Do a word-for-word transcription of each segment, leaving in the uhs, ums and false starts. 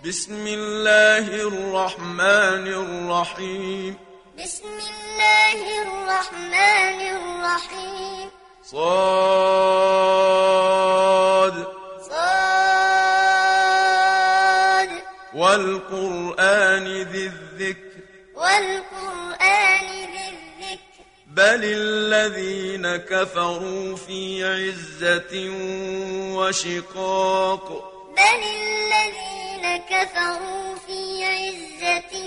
بسم الله الرحمن الرحيم بسم الله الرحمن الرحيم صاد صاد والقرآن ذي الذكر والقرآن ذي الذكر بل الذين كفروا في عزة وشقاق بل الذين كفروا في عزة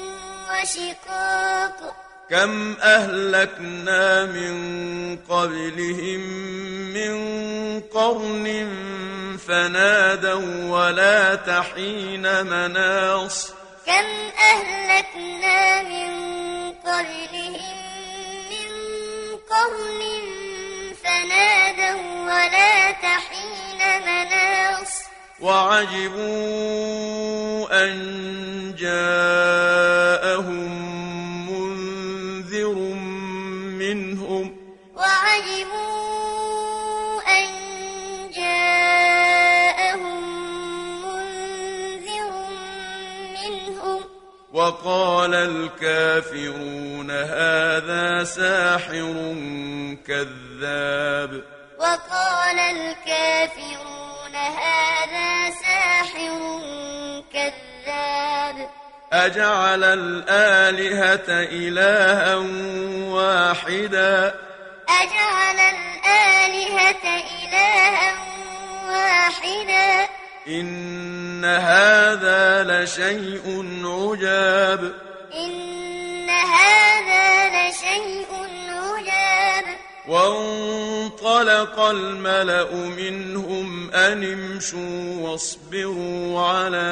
وشقاق كم أهلكنا من قبلهم من قرن فنادوا ولا تحين مناص كم أهلكنا من قبلهم من قرن فنادوا ولا تحين مناص وعجبوا أن جاءهم منذر منهم وعجبوا أن جاءهم منذر منهم وقال الكافرون هذا ساحر كذاب وقال الكافرون هذا ساحر كذاب أجعل الآلهة إلها واحدا أجعل الآلهة إلها واحدا إن هذا لشيء عجاب إن هذا لشيء عجاب وانطلق الملأ منهم أن امشوا واصبروا على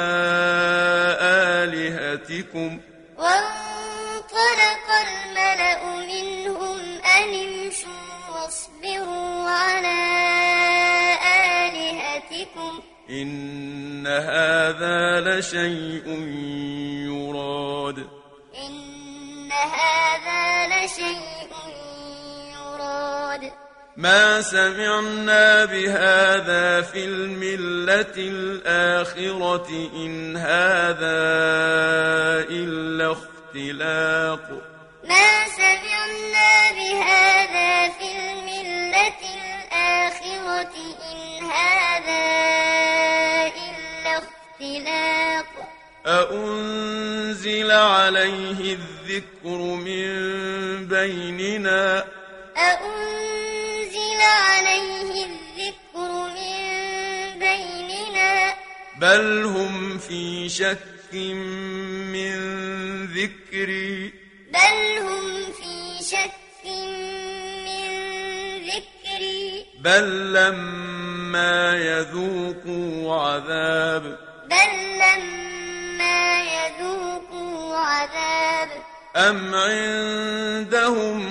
آلهتكم وانطلق الملأ منهم أن امشوا واصبروا على آلهتكم إن هذا لشيء يراد إن هذا لشيء يراد ما سمعنا بهذا في الملة الآخرة إن هذا إلا اختلاق ما سمعنا بهذا في الملة الآخرة إن هذا إلا اختلاق أأنزل عليه الذكر من بيننا أأنزل عليه الذكر من بيننا بل هم في شك من ذكري بل هم في شك من ذكري بل لما يذوقوا عذاب بل لما يذوقوا عذاب أم عندهم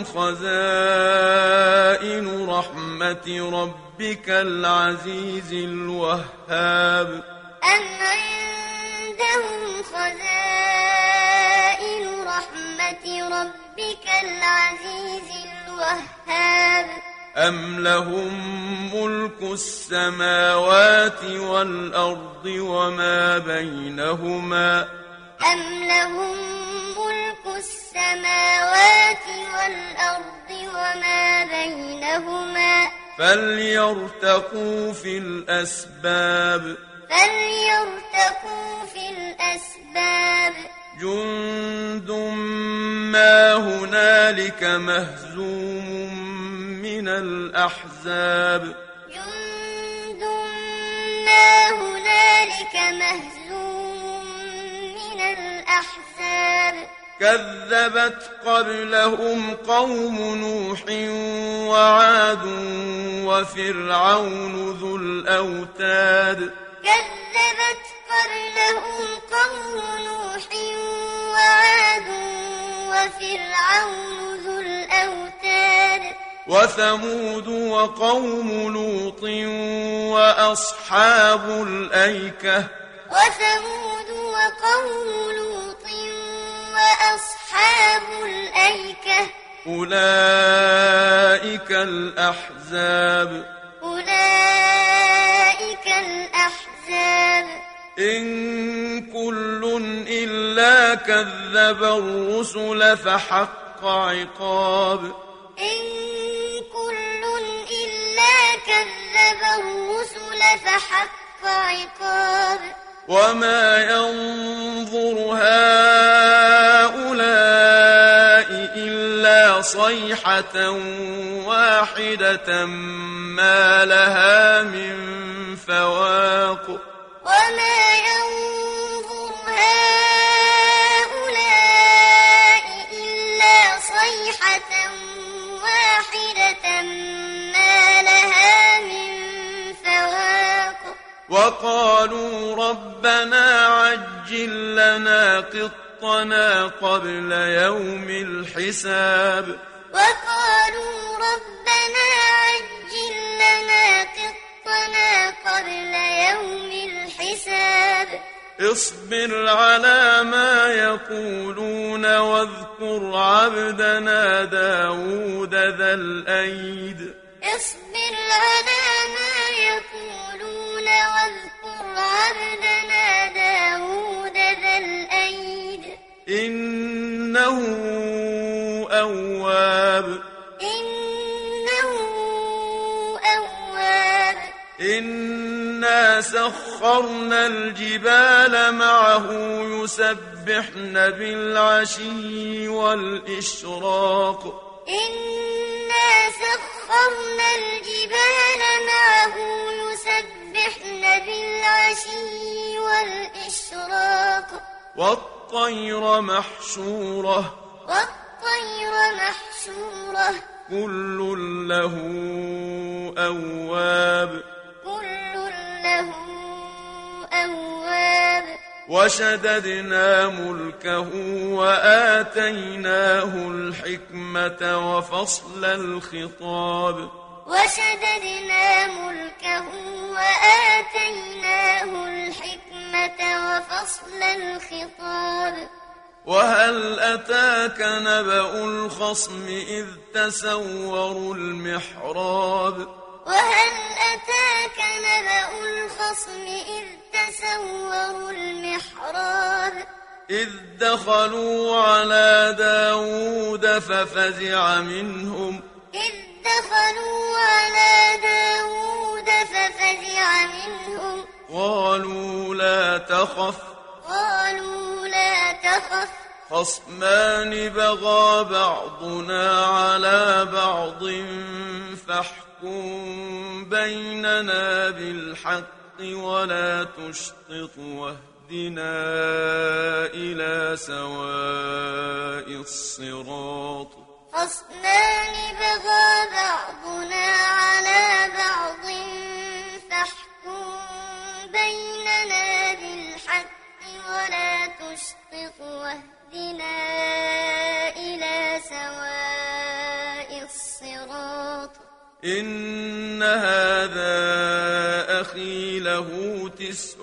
خزائن رحمة ربك العزيز الوهاب أم عندهم خزائن رحمة ربك العزيز الوهاب أم لهم ملك السماوات والأرض وما بينهما أم لهم ملك السماوات والأرض وما بينهما فليرتقوا في الأسباب فليرتقوا في الأسباب جند ما هنالك مهزوم من الأحزاب جند ما هنالك مهزوم من الأحزاب كذبت قبلهم قوم نوح وعاد وفرعون ذو الأوتاد كذبت قبلهم قوم نوح وعاد وفرعون ذو الأوتاد وثمود وقوم لوط وأصحاب الأيكة وثمود وقوم لوط وأصحاب الأيكة أولئك الأحزاب أولئك الأحزاب إن كذب الرسل فحق عقاب إن كل إلا كذب الرسل فحق عقاب وما ينظر هؤلاء إلا صيحة واحدة ما لها من فواق وما ينظر هؤلاء إلا صيحة واحدة ما لها من فواق وقالوا ربنا عجل لنا قطنا قبل يوم الحساب وقالوا ربنا عجل لنا قطنا قبل يوم الحساب اصبر على ما يقولون واذكر عبدنا داود ذا الأيد اصبر على ما يقولون واذكر عبدنا داود ذا الأيد إنه أواب إنه أواب إنا سخرنا الجبال معه يسبحن بالعشي والإشراق إنا سخرنا الجبال معه يسبحن بالعشي والإشراق والطير محشورة والطير محشورة كل له أواب كل له أواب وشددنا ملكه وآتيناه الحكمة وفصل الخطاب وشددنا ملكه وآتيناه الحكمة وفصل الخطاب وهل أتاك نبأ الخصم إذ تسوروا المحراب وهل أتاك نبأ الخصم إذ تسوروا المحراب إذ دخلوا على داود ففزع منهم إذ دخلوا على داود ففزع منهم قالوا لا تخف قالوا لا تخف خصمان بغى بعضنا على بعض فاحكم بيننا بالحق ولا تشطط واهدنا إلى سواء الصراط خصمان بغى بعضنا على بعض فاحكم بيننا بالحق ولا تشطط واهدنا إلى سواء الصراط إن هذا أخي له تسع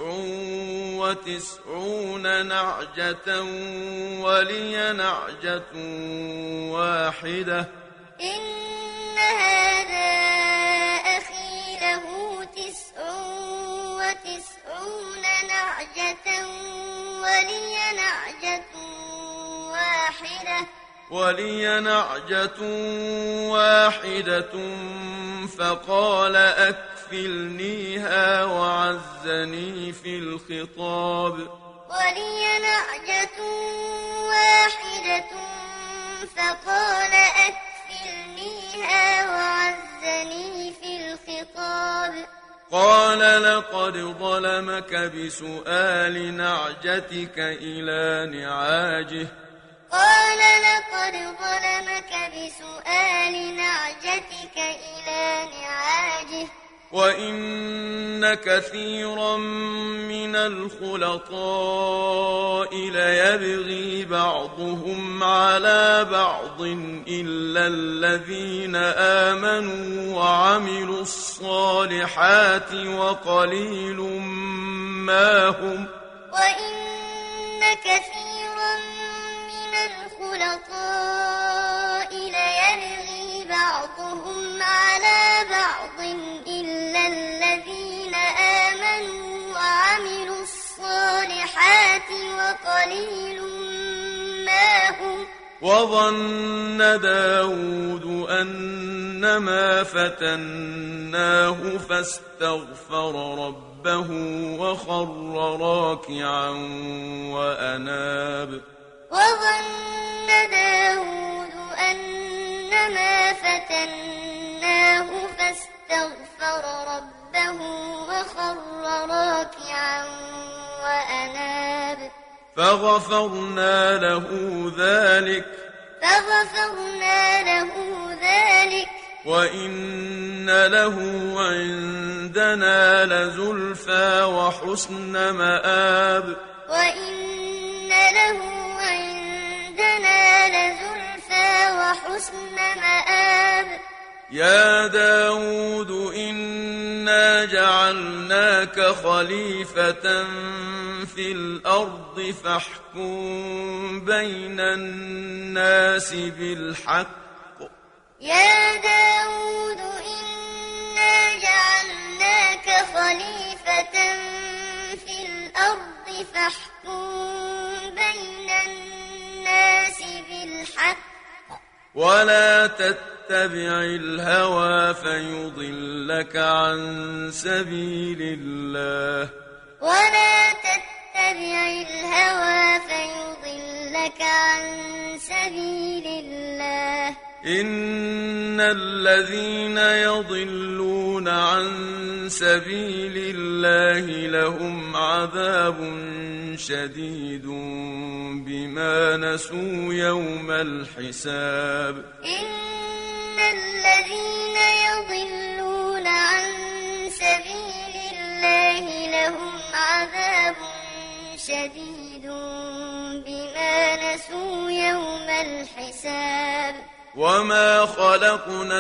وتسعون نعجة ولي نعجة واحدة إن هذا أخي له تسع وتسعون نعجة ولي نعجة واحدة ولي نعجة واحدة فقال أكفلنيها وعزني في الخطاب ولي نعجة واحدة فقال أكفلنيها وعزني في الخطاب قال لقد ظلمك بسؤال نعجتك إلى نعاجه قال لقد ظلمك بسؤال نعجتك إلى نعاجه وإن كثيرا من الخلطاء ليبغي بعضهم على بعض إلا الذين آمنوا وعملوا الصالحات وقليل ما هم وإن كثيرا من الخلطاء ليبغي بعضهم على بعض إلا الذين آمنوا وعملوا الصالحات وقليل وظن داود أنما فتناه فاستغفر ربه وخر راكعا وأناب وظن داود أنما فتناه فاستغفر ربه وخر راكعا وأناب فغفرنا له ذلك فغفرنا له ذلك وإن له عندنا لزلفى وحسن مآب وإن له عندنا لزلفى وحسن مآب يا داود إنا جعلناك خليفة في الأرض فاحكم بين الناس بالحق يا داود إنا جعلناك خليفة في الأرض فاحكم بين الناس بالحق ولا تتبع الهوى فيضلك عن سبيل الله ولا تتبع الهوى فيضلك عن سبيل الله إن الذين يضلون عن سبيل الله لهم عذاب شديد بما نسوا يوم الحساب إن الذين يضلون عن سبيل الله لهم عذاب شديد بما نسوا يوم الحساب وما خلقنا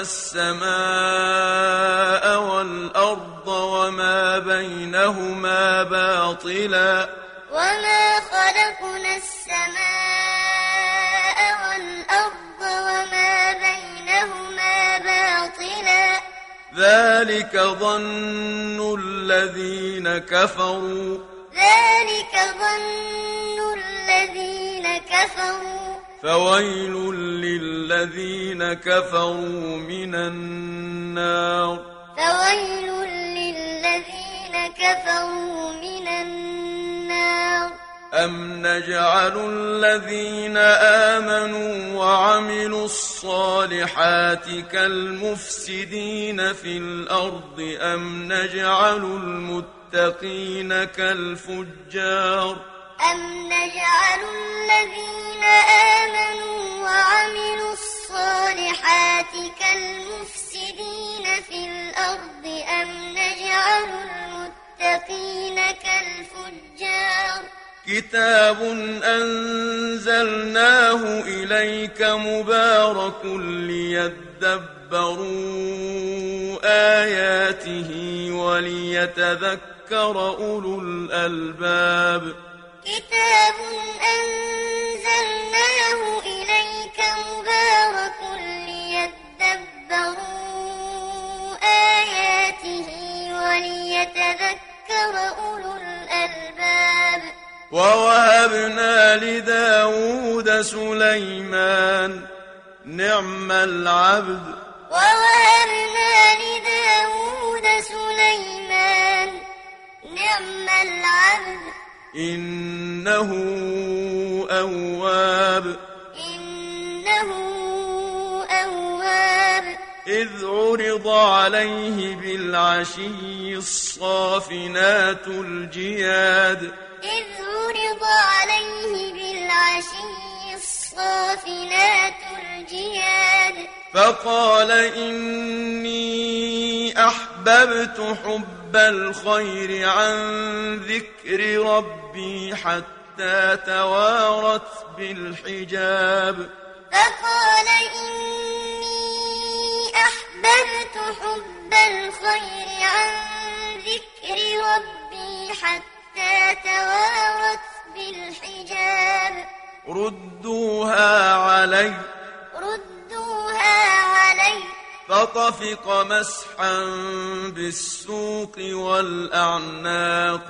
السماء والأرض وما بينهما باطلا وما خلقنا السماء والأرض وما بينهما باطلا ذلك ظن الذين كفروا ذلك ظن الذين كفروا فويل للذين كفروا من النار فويل للذين كفروا من النار أم نجعل الذين آمنوا وعملوا الصالحات كالمفسدين في الأرض أم نجعل المتقين كالفجار أم نجعل الذين آمنوا وعملوا الصالحات كالمفسدين في الأرض أم نجعل المتقين كالفجار كتاب أنزلناه إليك مبارك ليدبروا آياته وليتذكر أولو الألباب كتاب أنزلناه إليك مبارك ليدبروا آياته وليتذكر أولو الألباب ووهبنا لداود سليمان نعم العبد ووهبنا لداود سليمان نعم العبد إنه أواب إنه أواب إذ عرض عليه بالعشي الصافنات الجياد إذ عرض عليه بالعشي الصافنات الجياد فقال إني أحببت حب الخير عن ذكر ربي حتى توارت بالحجاب فقال إني أحببت حب الخير عن ذكر ربي حتى توارت بالحجاب ردوها علي ردوها علي فطفق مسحا بالسوق والأعناق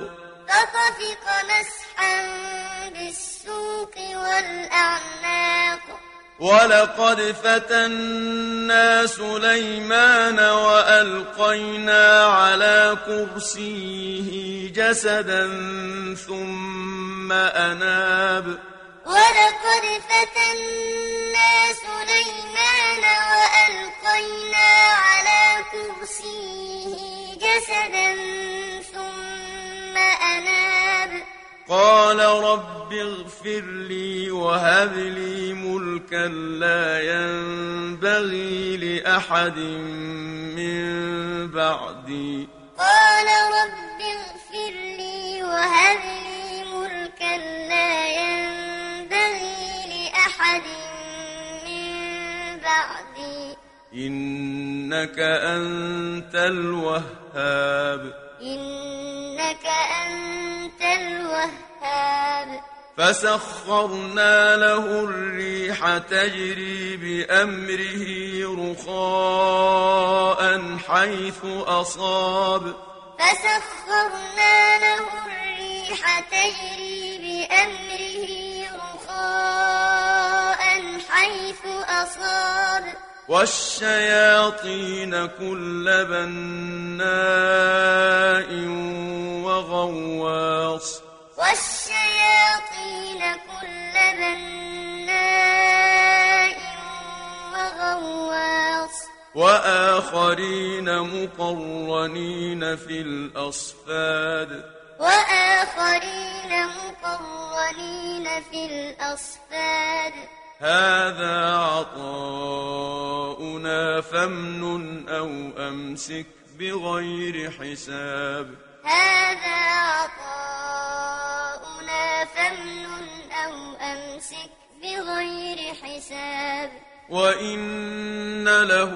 فطفق مسحا بالسوق والأعناق ولقد فتنا سليمان وألقينا على كرسيه جسدا ثم أناب ولقد فتنا سليمان وألقينا على كرسيه جسدا ثم أناب قال رب اغفر لي وهب لي ملكا لا ينبغي لأحد من بعدي قال رب اغفر لي وهب لي ملكا لا ينبغي لأحد من بعدي إنك أنت الوهاب إنك أنت الوهاب فسخرنا له الريح تجري بأمره رخاء حيث أصاب فسخرنا له الريح تجري بأمره رخاء حيث أصاب والشياطين كل بناء وغواص والشياطين كل بناء وغواص وآخرين مقرنين في الأصفاد وآخرين مقرنين في الأصفاد هذا عطاؤنا فامنن أو أمسك بغير حساب هذا عطاؤنا فامنن أو أمسك بغير حساب وإن له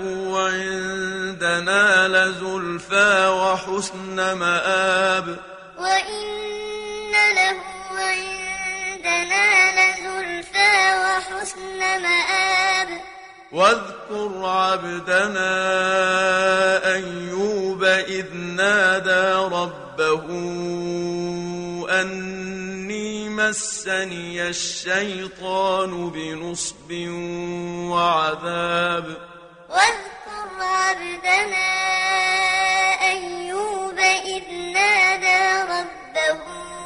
عندنا لزلفى وحسن مآب وإن له عندنا لزلفى وحسن مآب واذكر عبدنا أيوب إذ نادى ربه أني مسني الشيطان بنصب وعذاب واذكر عبدنا أيوب إذ نادى ربه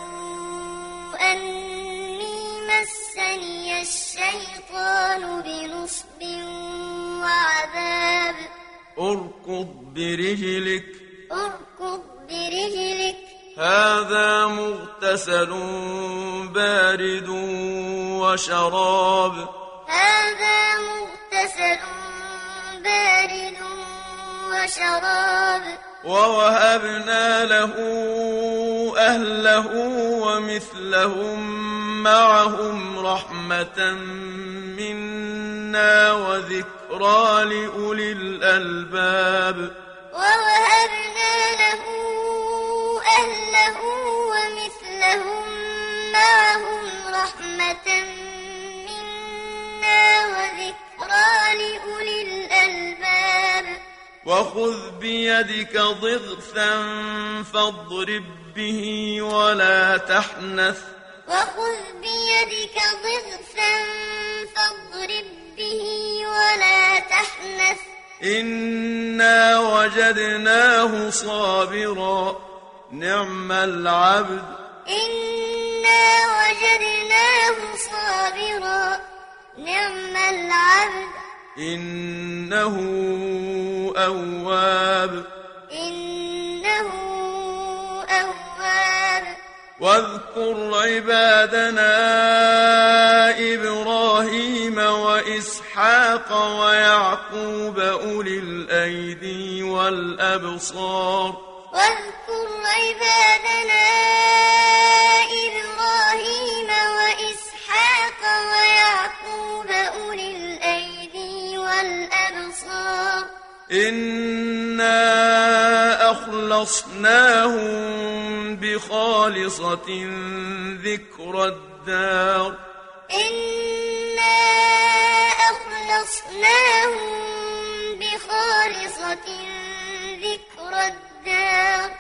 أني مسني الشيطان بنصب وعذاب اركض برجلك اركض برجلك هذا مغتسل بارد وشراب هذا مغتسل بارد وشراب ووهبنا له أهله ومثلهم معهم رحمة منا وذكرى لأولي الألباب ووهبنا له أهله ومثلهم معهم رحمة منا وذكرى لأولي الألباب وخذ بيدك ضغثا فاضرب به ولا تحنث وخذ بيدك ضغثا فاضرب به ولا تحنث إنا وجدناه صابرا نعم العبد إنا وجدناه صابرا نعم العبد إنه أواب إنه أواب واذكر عبادنا إبراهيم وإسحاق ويعقوب أولي الأيدي والأبصار واذكر عبادنا إبراهيم وإسحاق ويعقوب أولي الأيدي والأبصار إنا أخلصناهم بخالصة ذكر الدار إنا أخلصناهم بخالصة ذكر الدار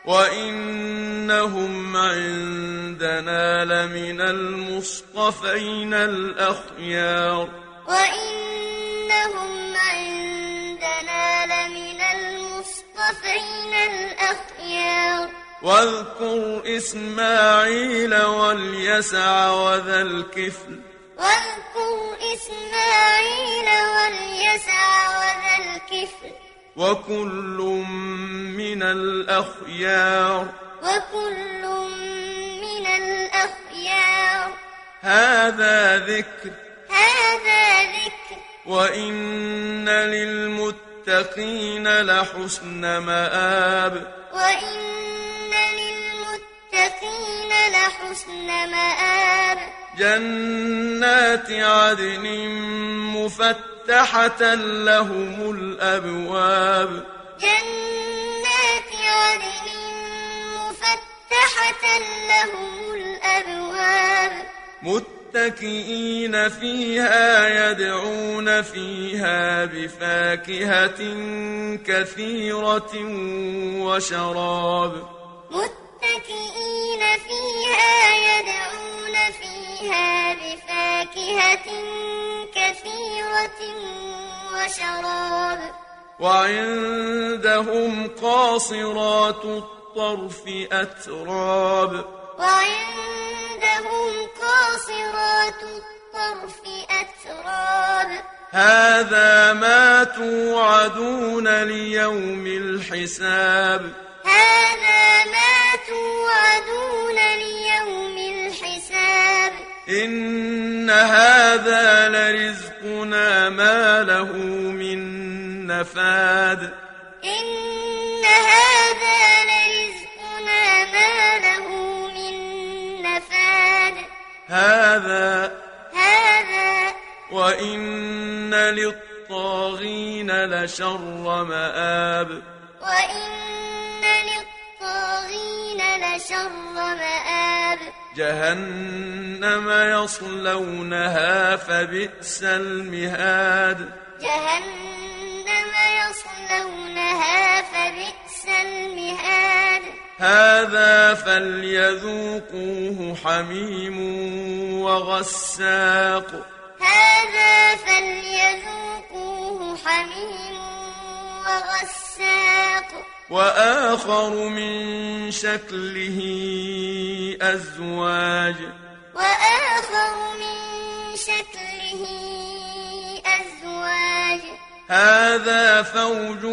وإنهم عندنا لمن المصطفين الأخيار وإنهم عندنا لمن المصطفين الأخيار واذكر إسماعيل واليسع وذا الكفل واذكر إسماعيل واليسع وذا الكفل وكل من الأخيار وكل من الأخيار هذا ذكر هذا ذكر وإن للمتقين لحسن مآب وإن للمتقين لحسن مآب جنات عدن مفتحة لهم الأبواب جنات عدن مفتحة لهم الأبواب متكئين فيها يدعون فيها بفاكهة كثيرة وشراب متكئين فيها يدعون فيها بفاكهة كثيرة وشراب وعندهم قاصرات الطرف أتراب وعندهم قاصرات الطرف أتراب هذا ما توعدون ليوم الحساب هذا ما توعدون ليوم الحساب إن هذا لرزقنا ما له من نفاد إن هذا لرزقنا ما له من نفاد هذا هذا وإن للطاغين لشر مآب وإن للطاغين لشر مآب جهنم يصلونها فبئس المهاد جهنم يصلونها فبئس المهاد هذا فليذوقوه حميم وغساق هذا فليذوقوه حميم وغساق وآخر من شكله أزواج وآخر من شكله أزواج هذا فوج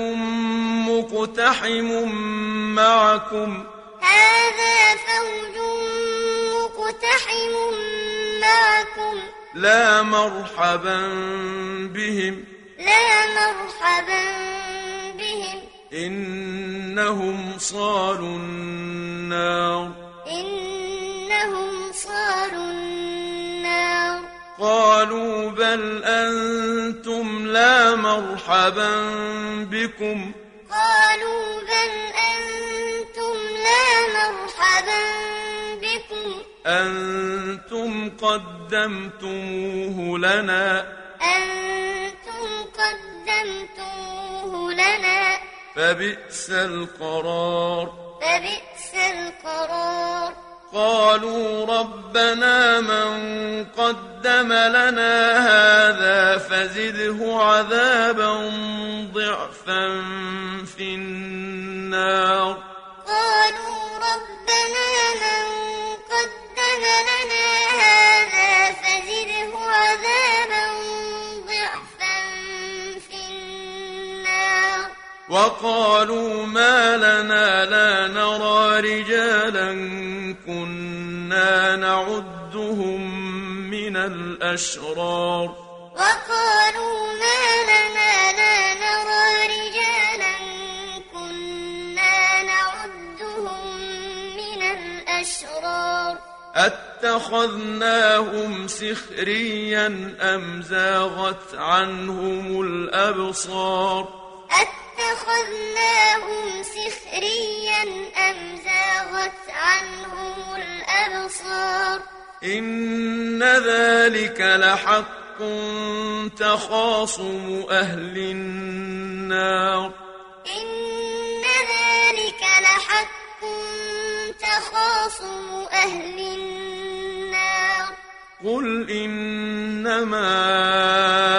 مقتحم معكم هذا فوج مقتحم معكم لا مرحبا بهم لا مرحبا بهم إنهم صالوا النار إنهم صالوا النار قالوا بل أنتم لا مرحبا بكم قالوا بل أنتم لا مرحبا بكم أنتم قدمتموه لنا أنتم قدمتموه لنا فبئس القرار فبئس القرار قالوا ربنا من قدم لنا هذا فزده عذابا ضعفا في النار قالوا ربنا من قدم لنا هذا فزده عذابا ضعفا في النار وقالوا ما لنا لا نرى رجالا كنا نعدهم من الأشرار وقالوا ما لنا لا نرى رجالا كنا نعدهم من الأشرار أتخذناهم سخريا أم زاغت عنهم الأبصار أتخذناهم سخريا أم زاغت عنهم الأبصار إن ذلك لحق تخاصم أهل النار إن ذلك لحق تخاصم أهل النار قل إنما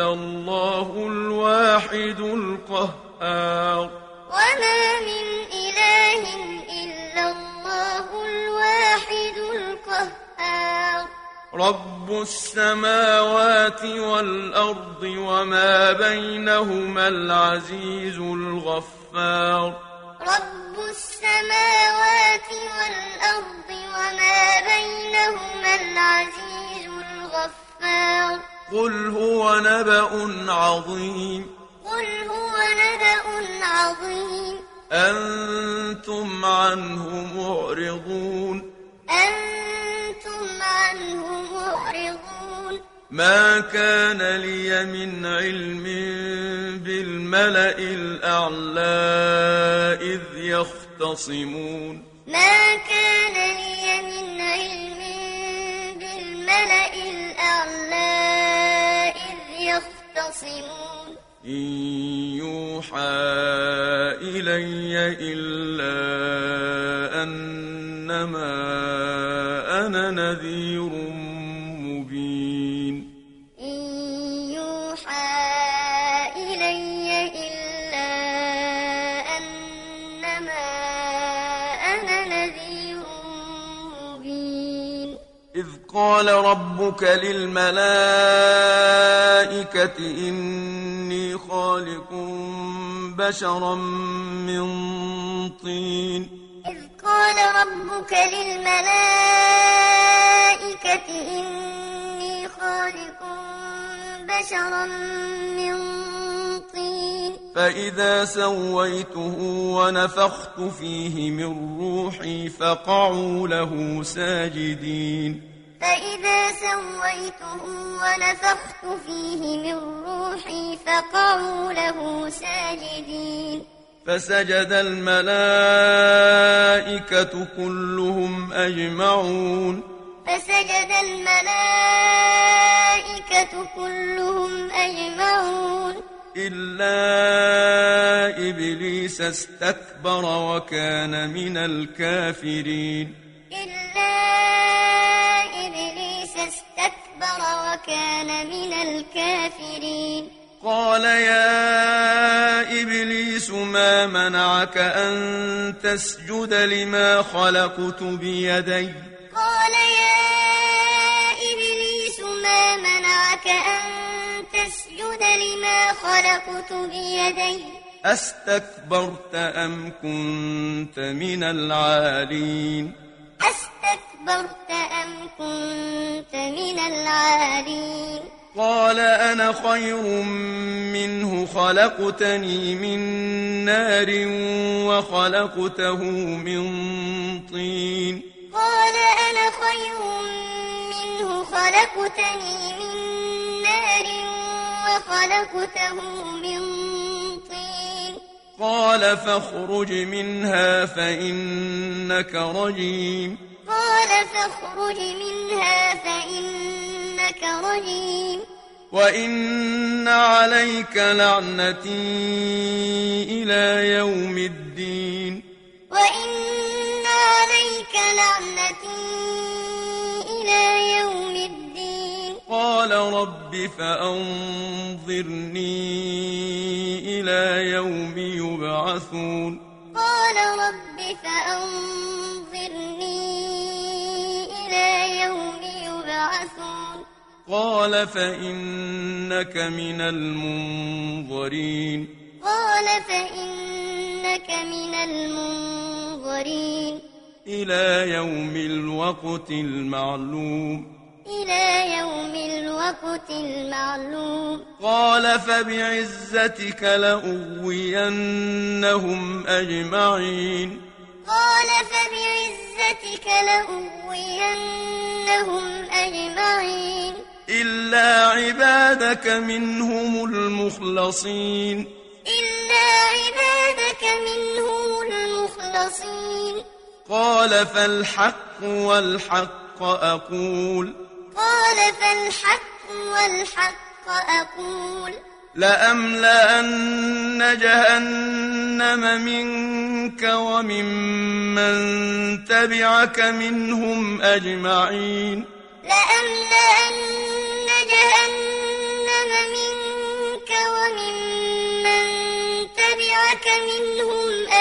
إلا الله الواحد القهار وما من إله إلا الله الواحد القهار رب السماوات والأرض وما بينهما العزيز الغفار رب السماوات والأرض وما بينهما العزيز الغفار قل هو نبأ عظيم قل هو نبأ عظيم أنتم عنه معرضون أنتم عنه معرضون ما كان لي من علم بالملأ الأعلى إذ يختصمون ما كان لي من علم بالملأ الأعلى إذ يختصمون إن يوحى إلي إلا أنما أنا نذير مبين إن يوحى إلي إلا أنما أنا نذير مبين إذ قال ربك للملائكة إني خالق بشرا من طين إذ قال ربك للملائكة إني خالق بشرا من طين فإذا سويته ونفخت فيه من روحي فقعوا له ساجدين فإذا سويته ونفخت فيه من روحي فقعوا له ساجدين فسجد الملائكة كلهم أجمعون فسجد الملائكة كلهم أجمعون إلا إبليس استكبر وكان من الكافرين إلا إبليس استكبر وكان من الكافرين قال يا إبليس ما منعك أن تسجد لما خلقت بيدي قال يا إبليس ما منعك أن تسجد لما خلقت بيدي أستكبرت أم كنت من العالين أستكبرت أم كنت من العالين قال أنا خير منه خلقتني من نار وخلقته من طين قال أنا خير منه خلقتني من نار وخلقته من طين قال فاخرج منها فإنك رجيم قال فاخرج منها فإنك رجيم وإن عليك لعنتي إلى يوم الدين وإن عليك لعنتي إلى يوم الدين قال رب فأنظرني إلى يوم يبعثون قال رب فأنظرني إلى يوم يبعثون قال فإنك من المنظرين قال فإنك من المنظرين إلى يوم الوقت المعلوم إلى يوم الوقت المعلوم قال فبعزتك لأغوينهم أجمعين قال فبعزتك لأغوينهم أجمعين إلا عبادك منهم المخلصين إلا عبادك منهم المخلصين قال فالحق والحق أقول قال فالحق والحق أقول لأملأن جهنم منك وممن تبعك منهم أجمعين لأملأن جهنم منك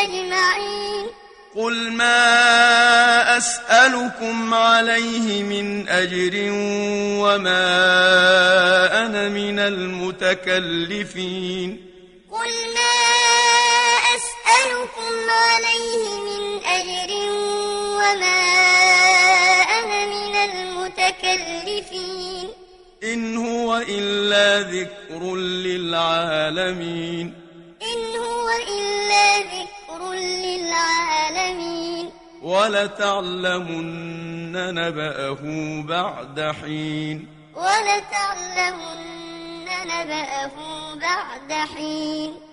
أجمعين قل ما أسألكم عليه من أجر وما أنا من المتكلفين قل ما أسألكم عليه من أجر وما أنا من المتكلفين إن هو إلا ذكر للعالمين إن هو إلا ذكر للعالمين ولتعلمن نبأه بعد حين ولتعلمن نبأه بعد حين